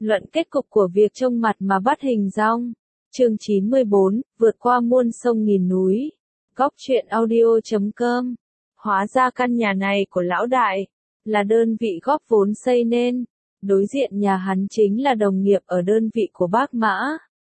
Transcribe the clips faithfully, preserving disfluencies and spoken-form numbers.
Luận kết cục của việc trông mặt mà bắt hình dong. Chương chín mươi bốn, vượt qua muôn sông nghìn núi. Góc truyện audio chấm com. Hóa ra căn nhà này của lão đại là đơn vị góp vốn xây nên. Đối diện nhà hắn chính là đồng nghiệp ở đơn vị của bác Mã.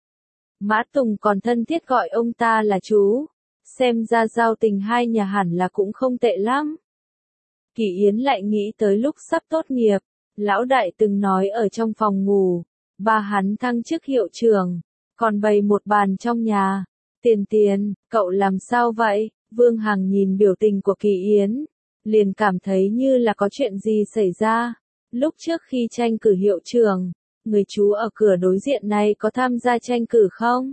Mã Tùng còn thân thiết gọi ông ta là chú. Xem ra giao tình hai nhà hẳn là cũng không tệ lắm. Kỳ Yến lại nghĩ tới lúc sắp tốt nghiệp. Lão đại từng nói ở trong phòng ngủ, ba hắn thăng chức hiệu trưởng, còn bày một bàn trong nhà. Tiền Tiền, cậu làm sao vậy? Vương Hằng nhìn biểu tình của Kỳ Yến, liền cảm thấy như là có chuyện gì xảy ra. Lúc trước khi tranh cử hiệu trưởng, người chú ở cửa đối diện này có tham gia tranh cử không?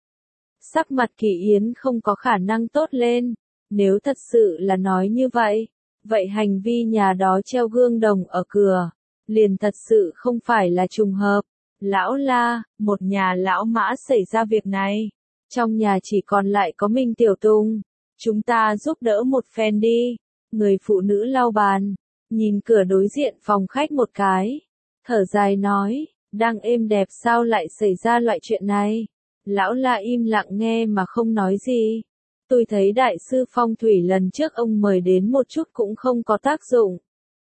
Sắc mặt Kỳ Yến không có khả năng tốt lên. Nếu thật sự là nói như vậy, vậy hành vi nhà đó treo gương đồng ở cửa liền thật sự không phải là trùng hợp. Lão La, một nhà lão Mã xảy ra việc này. Trong nhà chỉ còn lại có mình Tiểu Tùng. Chúng ta giúp đỡ một phen đi. Người phụ nữ lau bàn, nhìn cửa đối diện phòng khách một cái. Thở dài nói, đang êm đẹp sao lại xảy ra loại chuyện này. Lão La im lặng nghe mà không nói gì. Tôi thấy đại sư phong thủy lần trước ông mời đến một chút cũng không có tác dụng.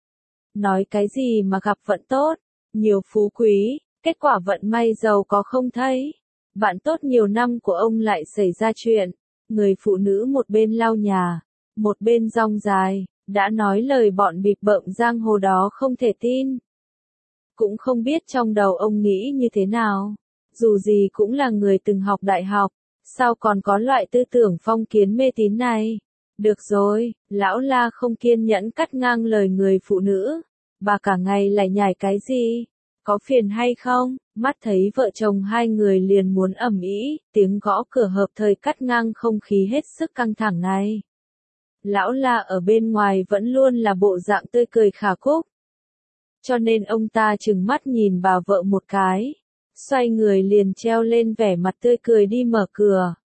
Nói cái gì mà gặp vận tốt, nhiều phú quý, kết quả vận may giàu có không thấy. Bạn tốt nhiều năm của ông lại xảy ra chuyện. Người phụ nữ một bên lau nhà, một bên rong dài, đã nói lời bọn bịp bợm giang hồ đó không thể tin. Cũng không biết trong đầu ông nghĩ như thế nào. Dù gì cũng là người từng học đại học, sao còn có loại tư tưởng phong kiến mê tín này. Được rồi, lão La không kiên nhẫn cắt ngang lời người phụ nữ. Bà cả ngày lại nhảy cái gì? Có phiền hay không? Mắt thấy vợ chồng hai người liền muốn ầm ĩ, tiếng gõ cửa hợp thời cắt ngang không khí hết sức căng thẳng này. Lão La ở bên ngoài vẫn luôn là bộ dạng tươi cười khả cúc. Cho nên ông ta trừng mắt nhìn bà vợ một cái. Xoay người liền treo lên vẻ mặt tươi cười đi mở cửa.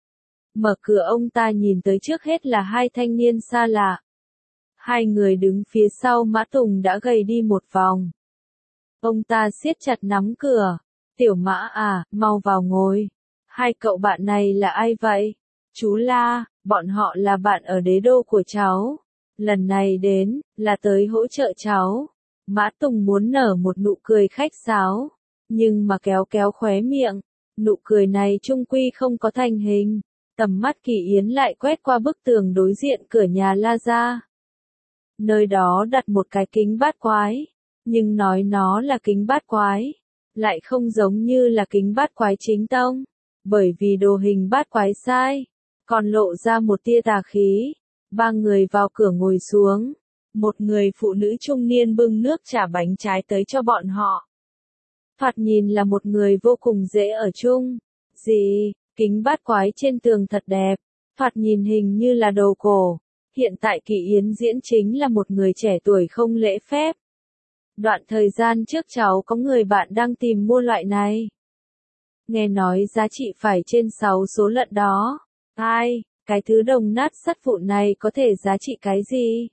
Mở cửa ông ta nhìn tới trước hết là hai thanh niên xa lạ. Hai người đứng phía sau Mã Tùng đã gầy đi một vòng. Ông ta siết chặt nắm cửa. Tiểu Mã à, mau vào ngồi. Hai cậu bạn này là ai vậy? Chú La, bọn họ là bạn ở đế đô của cháu. Lần này đến, là tới hỗ trợ cháu. Mã Tùng muốn nở một nụ cười khách sáo. Nhưng mà kéo kéo khóe miệng. Nụ cười này chung quy không có thành hình. Tầm mắt Kỳ Yến lại quét qua bức tường đối diện cửa nhà La ra. Nơi đó đặt một cái kính bát quái. Nhưng nói nó là kính bát quái, lại không giống như là kính bát quái chính tông. Bởi vì đồ hình bát quái sai, còn lộ ra một tia tà khí. Ba người vào cửa ngồi xuống. Một người phụ nữ trung niên bưng nước trà bánh trái tới cho bọn họ. Thoạt nhìn là một người vô cùng dễ ở chung. Gì, kính bát quái trên tường thật đẹp. Thoạt nhìn hình như là đồ cổ. Hiện tại Kỳ Yến diễn chính là một người trẻ tuổi không lễ phép. Đoạn thời gian trước cháu có người bạn đang tìm mua loại này. Nghe nói giá trị phải trên sáu số lận đó. Ai, cái thứ đồng nát sắt vụn này có thể giá trị cái gì?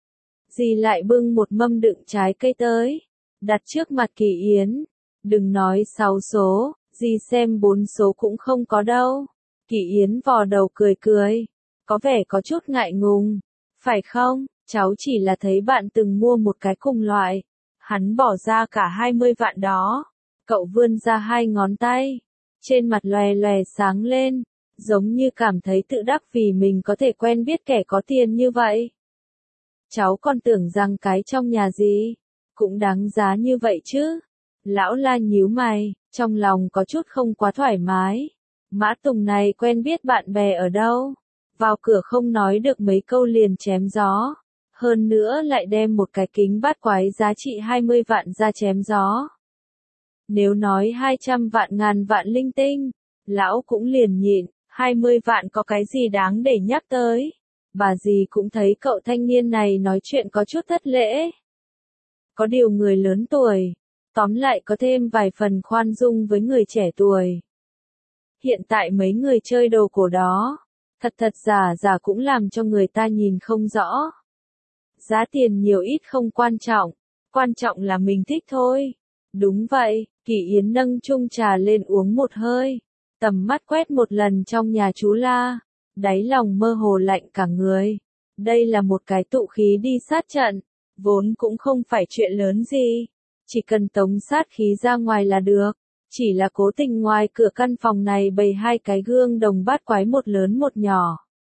Dì lại bưng một mâm đựng trái cây tới. Đặt trước mặt Kỳ Yến. Đừng nói sáu số, dì xem bốn số cũng không có đâu. Kỳ Yến vò đầu cười cười. Có vẻ có chút ngại ngùng. Phải không, cháu chỉ là thấy bạn từng mua một cái cùng loại. Hắn bỏ ra cả hai mươi vạn đó. Cậu vươn ra hai ngón tay. Trên mặt lòe lòe sáng lên. Giống như cảm thấy tự đắc vì mình có thể quen biết kẻ có tiền như vậy. Cháu còn tưởng rằng cái trong nhà gì cũng đáng giá như vậy chứ. Lão La nhíu mày, trong lòng có chút không quá thoải mái. Mã Tùng này quen biết bạn bè ở đâu? Vào cửa không nói được mấy câu liền chém gió. Hơn nữa lại đem một cái kính bát quái giá trị hai mươi vạn ra chém gió. Nếu nói hai trăm vạn ngàn vạn linh tinh, lão cũng liền nhịn, hai mươi vạn có cái gì đáng để nhắc tới. Bà dì cũng thấy cậu thanh niên này nói chuyện có chút thất lễ. Có điều người lớn tuổi, tóm lại có thêm vài phần khoan dung với người trẻ tuổi. Hiện tại mấy người chơi đồ cổ đó, thật thật giả giả cũng làm cho người ta nhìn không rõ. Giá tiền nhiều ít không quan trọng, quan trọng là mình thích thôi. Đúng vậy, Kỳ Yến nâng chung trà lên uống một hơi, tầm mắt quét một lần trong nhà chú La, đáy lòng mơ hồ lạnh cả người. Đây là một cái tụ khí đi sát trận, vốn cũng không phải chuyện lớn gì, chỉ cần tống sát khí ra ngoài là được. Chỉ là cố tình ngoài cửa căn phòng này bày hai cái gương đồng bát quái, một lớn một nhỏ,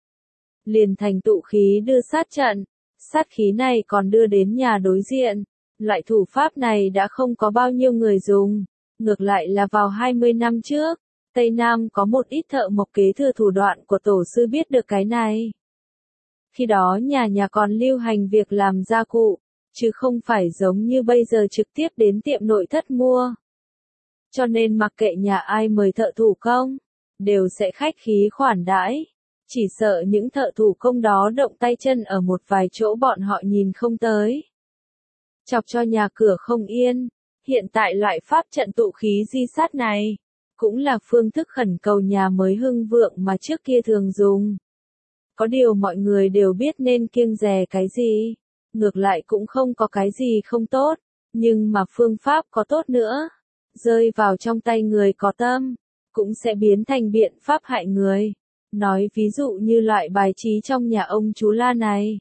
liền thành tụ khí đưa sát trận. Sát khí này còn đưa đến nhà đối diện. Loại thủ pháp này đã không có bao nhiêu người dùng, ngược lại là vào hai mươi năm trước, Tây Nam có một ít thợ mộc kế thừa thủ đoạn của tổ sư biết được cái này. Khi đó nhà nhà còn lưu hành việc làm gia cụ, chứ không phải giống như bây giờ trực tiếp đến tiệm nội thất mua. Cho nên mặc kệ nhà ai mời thợ thủ công, đều sẽ khách khí khoản đãi. Chỉ sợ những thợ thủ công đó động tay chân ở một vài chỗ bọn họ nhìn không tới, chọc cho nhà cửa không yên. Hiện tại loại pháp trận tụ khí di sát này, cũng là phương thức khẩn cầu nhà mới hưng vượng mà trước kia thường dùng. Có điều mọi người đều biết nên kiêng dè cái gì, ngược lại cũng không có cái gì không tốt, nhưng mà phương pháp có tốt nữa, rơi vào trong tay người có tâm, cũng sẽ biến thành biện pháp hại người. Nói ví dụ như loại bài trí trong nhà ông chú La này,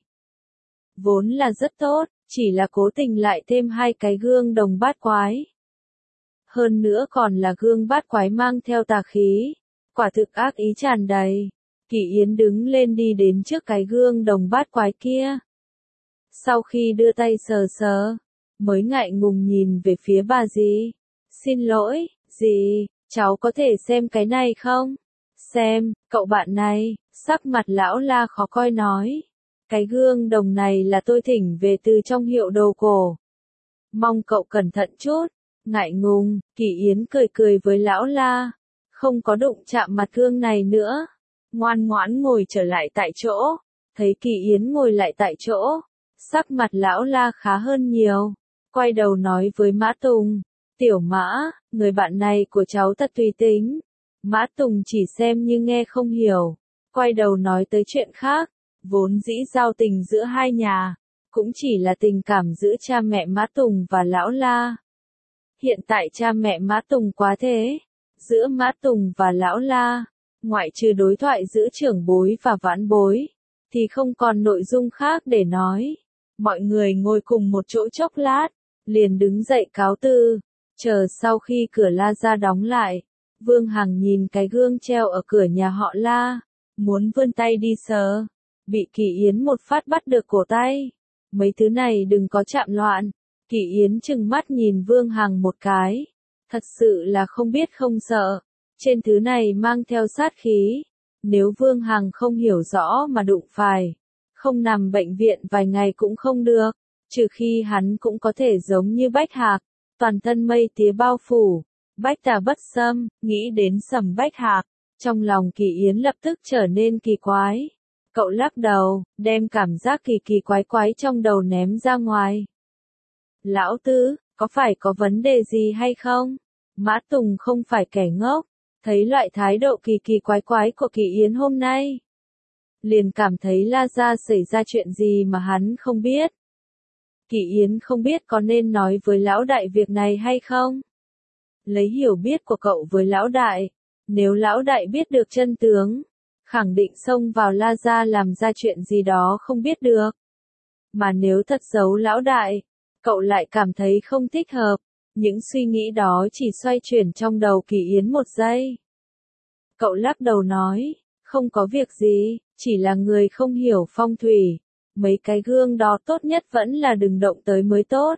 vốn là rất tốt, chỉ là cố tình lại thêm hai cái gương đồng bát quái. Hơn nữa còn là gương bát quái mang theo tà khí, quả thực ác ý tràn đầy. Kỳ Yến đứng lên đi đến trước cái gương đồng bát quái kia. Sau khi đưa tay sờ sờ, mới ngại ngùng nhìn về phía bà dì. Xin lỗi, dì, cháu có thể xem cái này không? Xem, cậu bạn này, sắc mặt lão La khó coi nói. Cái gương đồng này là tôi thỉnh về từ trong hiệu đồ cổ. Mong cậu cẩn thận chút. Ngại ngùng, Kỳ Yến cười cười với lão La, không có đụng chạm mặt gương này nữa. Ngoan ngoãn ngồi trở lại tại chỗ. Thấy Kỳ Yến ngồi lại tại chỗ, sắc mặt lão La khá hơn nhiều. Quay đầu nói với Mã Tùng, tiểu Mã, người bạn này của cháu thật tùy tính. Mã Tùng chỉ xem như nghe không hiểu, quay đầu nói tới chuyện khác. Vốn dĩ giao tình giữa hai nhà, cũng chỉ là tình cảm giữa cha mẹ Mã Tùng và lão La. Hiện tại cha mẹ Mã Tùng quá thế, giữa Mã Tùng và lão La, ngoại trừ đối thoại giữa trưởng bối và vãn bối, thì không còn nội dung khác để nói. Mọi người ngồi cùng một chỗ chốc lát, liền đứng dậy cáo từ, chờ sau khi cửa La ra đóng lại. Vương Hằng nhìn cái gương treo ở cửa nhà họ La, muốn vươn tay đi sờ, bị Kỳ Yến một phát bắt được cổ tay. Mấy thứ này đừng có chạm loạn. Kỳ Yến trừng mắt nhìn Vương Hằng một cái, thật sự là không biết không sợ. Trên thứ này mang theo sát khí, nếu Vương Hằng không hiểu rõ mà đụng phải, không nằm bệnh viện vài ngày cũng không được, trừ khi hắn cũng có thể giống như Bách Hạc, toàn thân mây tía bao phủ, bách tà bất xâm. Nghĩ đến Sầm Bách Hạc, trong lòng Kỳ Yến lập tức trở nên kỳ quái. Cậu lắc đầu, đem cảm giác kỳ kỳ quái quái trong đầu ném ra ngoài. Lão Tứ, có phải có vấn đề gì hay không? Mã Tùng không phải kẻ ngốc, thấy loại thái độ kỳ kỳ quái quái của Kỳ Yến hôm nay, liền cảm thấy La gia xảy ra chuyện gì mà hắn không biết. Kỳ Yến không biết có nên nói với lão đại việc này hay không? Lấy hiểu biết của cậu với lão đại, nếu lão đại biết được chân tướng, khẳng định xông vào La gia làm ra chuyện gì đó không biết được. Mà nếu thật giấu lão đại, cậu lại cảm thấy không thích hợp. Những suy nghĩ đó chỉ xoay chuyển trong đầu Kỳ Yến một giây. Cậu lắc đầu nói, không có việc gì, chỉ là người không hiểu phong thủy. Mấy cái gương đó tốt nhất vẫn là đừng động tới mới tốt.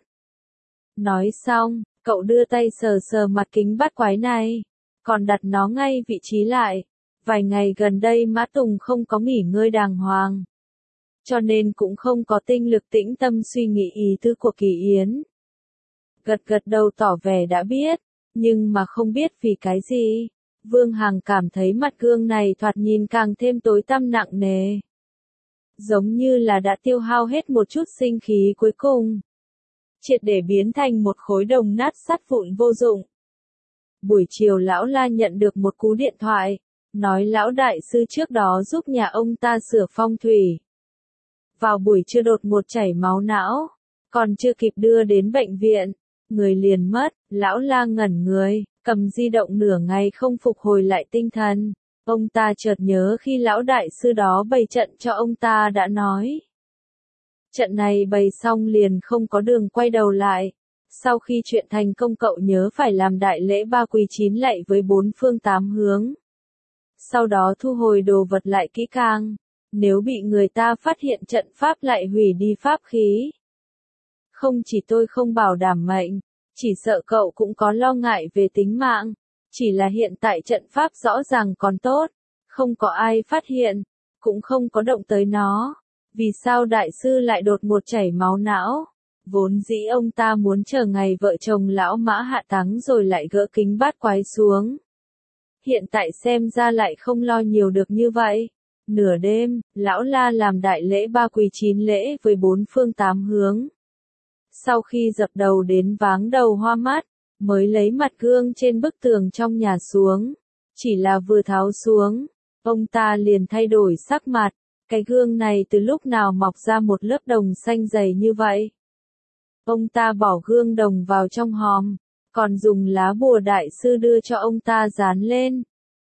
Nói xong, cậu đưa tay sờ sờ mặt kính bát quái này, còn đặt nó ngay vị trí lại. Vài ngày gần đây Mã Tùng không có nghỉ ngơi đàng hoàng, cho nên cũng không có tinh lực tĩnh tâm suy nghĩ ý tứ của Kỳ Yến. Gật gật đầu tỏ vẻ đã biết, nhưng mà không biết vì cái gì. Vương Hằng cảm thấy mặt gương này thoạt nhìn càng thêm tối tăm nặng nề, giống như là đã tiêu hao hết một chút sinh khí cuối cùng, triệt để biến thành một khối đồng nát sắt vụn vô dụng. Buổi chiều lão La nhận được một cú điện thoại, nói lão đại sư trước đó giúp nhà ông ta sửa phong thủy. Vào buổi trưa đột ngột chảy máu não, còn chưa kịp đưa đến bệnh viện, người liền mất, lão La ngẩn người, cầm di động nửa ngày không phục hồi lại tinh thần. Ông ta chợt nhớ khi lão đại sư đó bày trận cho ông ta đã nói. Trận này bày xong liền không có đường quay đầu lại. Sau khi chuyện thành công cậu nhớ phải làm đại lễ ba quỳ chín lạy với bốn phương tám hướng. Sau đó thu hồi đồ vật lại kỹ càng. Nếu bị người ta phát hiện trận pháp lại hủy đi pháp khí. Không chỉ tôi không bảo đảm mệnh, chỉ sợ cậu cũng có lo ngại về tính mạng. Chỉ là hiện tại trận pháp rõ ràng còn tốt, không có ai phát hiện, cũng không có động tới nó. Vì sao đại sư lại đột ngột chảy máu não? Vốn dĩ ông ta muốn chờ ngày vợ chồng lão Mã hạ táng rồi lại gỡ kính bát quái xuống. Hiện tại xem ra lại không lo nhiều được như vậy. Nửa đêm, lão La làm đại lễ ba quỳ chín lễ với bốn phương tám hướng. Sau khi dập đầu đến váng đầu hoa mắt, mới lấy mặt gương trên bức tường trong nhà xuống. Chỉ là vừa tháo xuống, ông ta liền thay đổi sắc mặt. Cái gương này từ lúc nào mọc ra một lớp đồng xanh dày như vậy? Ông ta bỏ gương đồng vào trong hòm, còn dùng lá bùa đại sư đưa cho ông ta dán lên.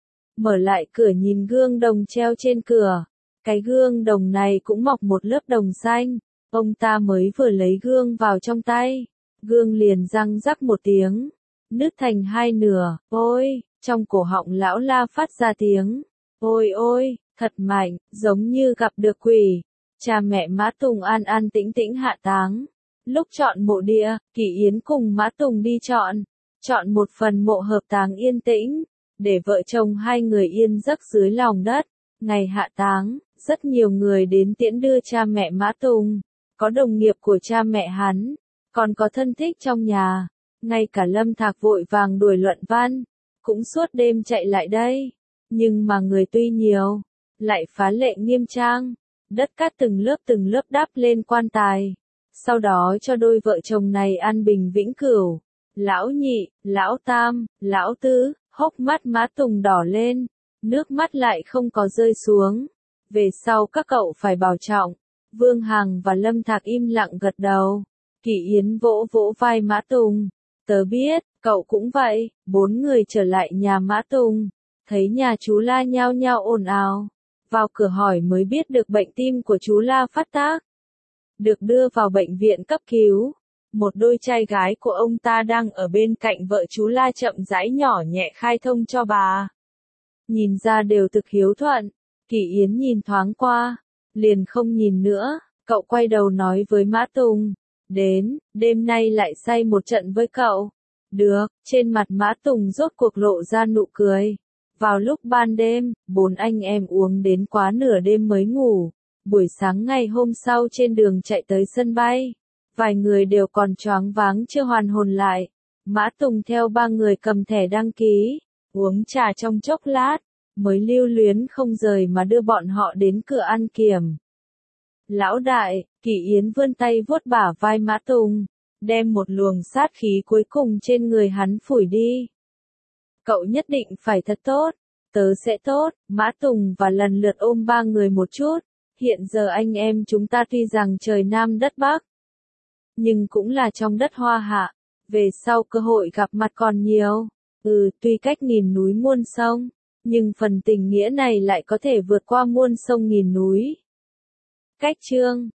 Mở lại cửa nhìn gương đồng treo trên cửa. Cái gương đồng này cũng mọc một lớp đồng xanh. Ông ta mới vừa lấy gương vào trong tay. Gương liền răng rắc một tiếng. Nứt thành hai nửa. Ôi, trong cổ họng lão La phát ra tiếng. Ôi ôi, thật mạnh, giống như gặp được quỷ. Cha mẹ Mã Tùng an an tĩnh tĩnh hạ táng. Lúc chọn mộ địa, Kỷ Yến cùng Mã Tùng đi chọn. Chọn một phần mộ hợp táng yên tĩnh. Để vợ chồng hai người yên giấc dưới lòng đất. Ngày hạ táng, rất nhiều người đến tiễn đưa cha mẹ Mã Tùng. Có đồng nghiệp của cha mẹ hắn, còn có thân thích trong nhà. Ngay cả Lâm Thạc vội vàng đuổi Luận Văn, cũng suốt đêm chạy lại đây. Nhưng mà người tuy nhiều, lại phá lệ nghiêm trang. Đất cát từng lớp từng lớp đắp lên quan tài. Sau đó cho đôi vợ chồng này an bình vĩnh cửu. Lão nhị, lão tam, lão tứ, hốc mắt Mã Tùng đỏ lên. Nước mắt lại không có rơi xuống. Về sau các cậu phải bảo trọng. Vương Hằng và Lâm Thạc im lặng gật đầu. Kỷ Yến vỗ vỗ vai Mã Tùng. Tớ biết, cậu cũng vậy. Bốn người trở lại nhà Mã Tùng. Thấy nhà chú La nhao nhao ồn ào. Vào cửa hỏi mới biết được bệnh tim của chú La phát tác. Được đưa vào bệnh viện cấp cứu. Một đôi trai gái của ông ta đang ở bên cạnh vợ chú La chậm rãi nhỏ nhẹ khai thông cho bà. Nhìn ra đều thực hiếu thuận. Kỷ Yến nhìn thoáng qua. Liền không nhìn nữa, cậu quay đầu nói với Mã Tùng. Đến, đêm nay lại say một trận với cậu. Được, trên mặt Mã Tùng rốt cuộc lộ ra nụ cười. Vào lúc ban đêm, bốn anh em uống đến quá nửa đêm mới ngủ. Buổi sáng ngày hôm sau trên đường chạy tới sân bay. Vài người đều còn choáng váng chưa hoàn hồn lại. Mã Tùng theo ba người cầm thẻ đăng ký. Uống trà trong chốc lát. Mới lưu luyến không rời mà đưa bọn họ đến cửa ăn kiểm. Lão đại, Kỷ Yến vươn tay vuốt bả vai Mã Tùng, đem một luồng sát khí cuối cùng trên người hắn phủi đi. Cậu nhất định phải thật tốt, tớ sẽ tốt. Mã Tùng và lần lượt ôm ba người một chút. Hiện giờ anh em chúng ta tuy rằng trời Nam đất Bắc, nhưng cũng là trong đất Hoa Hạ. Về sau cơ hội gặp mặt còn nhiều. Ừ, tuy cách nghìn núi muôn sông, nhưng phần tình nghĩa này lại có thể vượt qua muôn sông nghìn núi. Cách chương